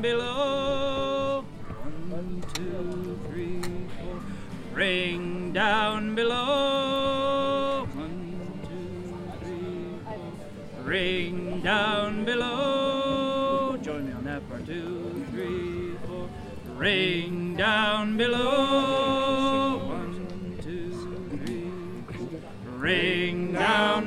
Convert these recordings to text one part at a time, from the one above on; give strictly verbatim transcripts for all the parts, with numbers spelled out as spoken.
below. One, two, three, four. Ring down below. One, two, three, four. Ring down below. Join me on that part. Two, three, four. Ring down below. One, two, three, four. Ring down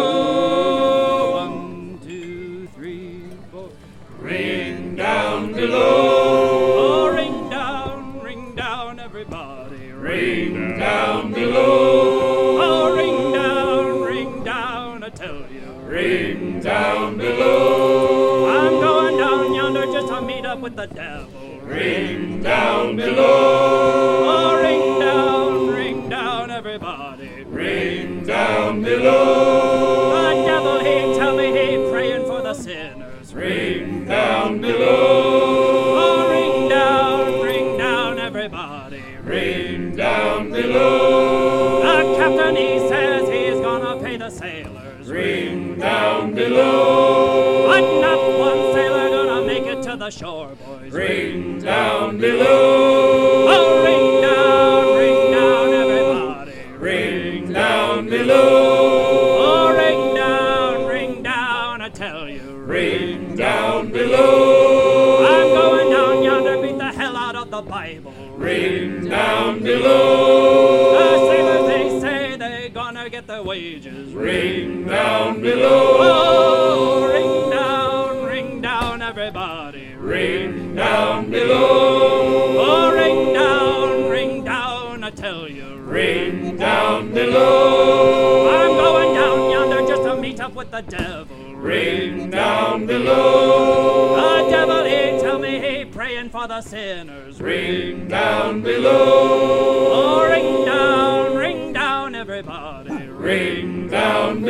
below. One, two, three, four. Ring down below. Oh, ring down, ring down, everybody. Ring down below. Oh, ring down, ring down, I tell you. Ring down below. I'm going down yonder just to meet up with the devil. Ring down below. Oh, ring down, ring down, everybody. Ring down below. The devil, he tell me he praying for the sinners. Ring down below. Oh, ring down, ring down, everybody. Ring down below. The captain, he says he's gonna pay the sailors. Ring down below. But not one sailor gonna make it to the shore, boys. Ring down below. Oh, ring down, ring down, everybody. Ring down below. Oh, ring down, ring down, I tell you. Ring down below. I'm going down yonder, beat the hell out of the Bible. Ring down below. The sailors, they say they're gonna get their wages. Ring down below. Oh, ring down, ring down, everybody. Ring down below. Oh, ring down, ring down, I tell you. Ring down below. I'm going down yonder just to meet up with the devil. Ring down below. The devil, he tell me he praying for the sinners. Ring down below. Oh, ring down, ring down, everybody. Ring down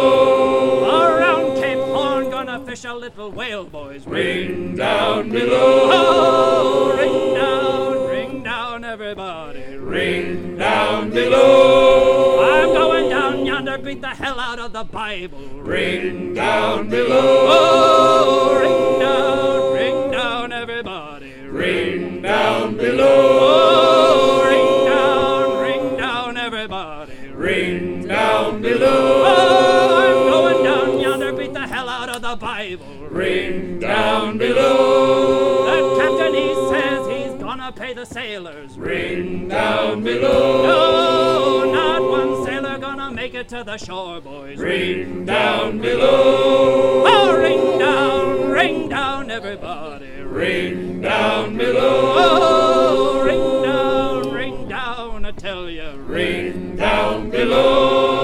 below. Around Cape Horn, gonna fish a little whale, boys. Ring down below. Oh, ring down, ring down, everybody. Ring down below. I'm going down yonder, beat the hell out of the Bible. Ring down below. Oh, ring down, ring down, everybody. Ring down below. Oh, ring down, ring down, everybody. Ring down below. Oh, I'm going down yonder, beat the hell out of the Bible. Ring down below. The captain, he says he's gonna pay the sailors. Ring down below. No, not one sailor gonna make it to the shore, boys. Ring down below. Oh, ring down, ring down, everybody. Ring down below. Oh, ring down, ring down, I tell you. Ring down below.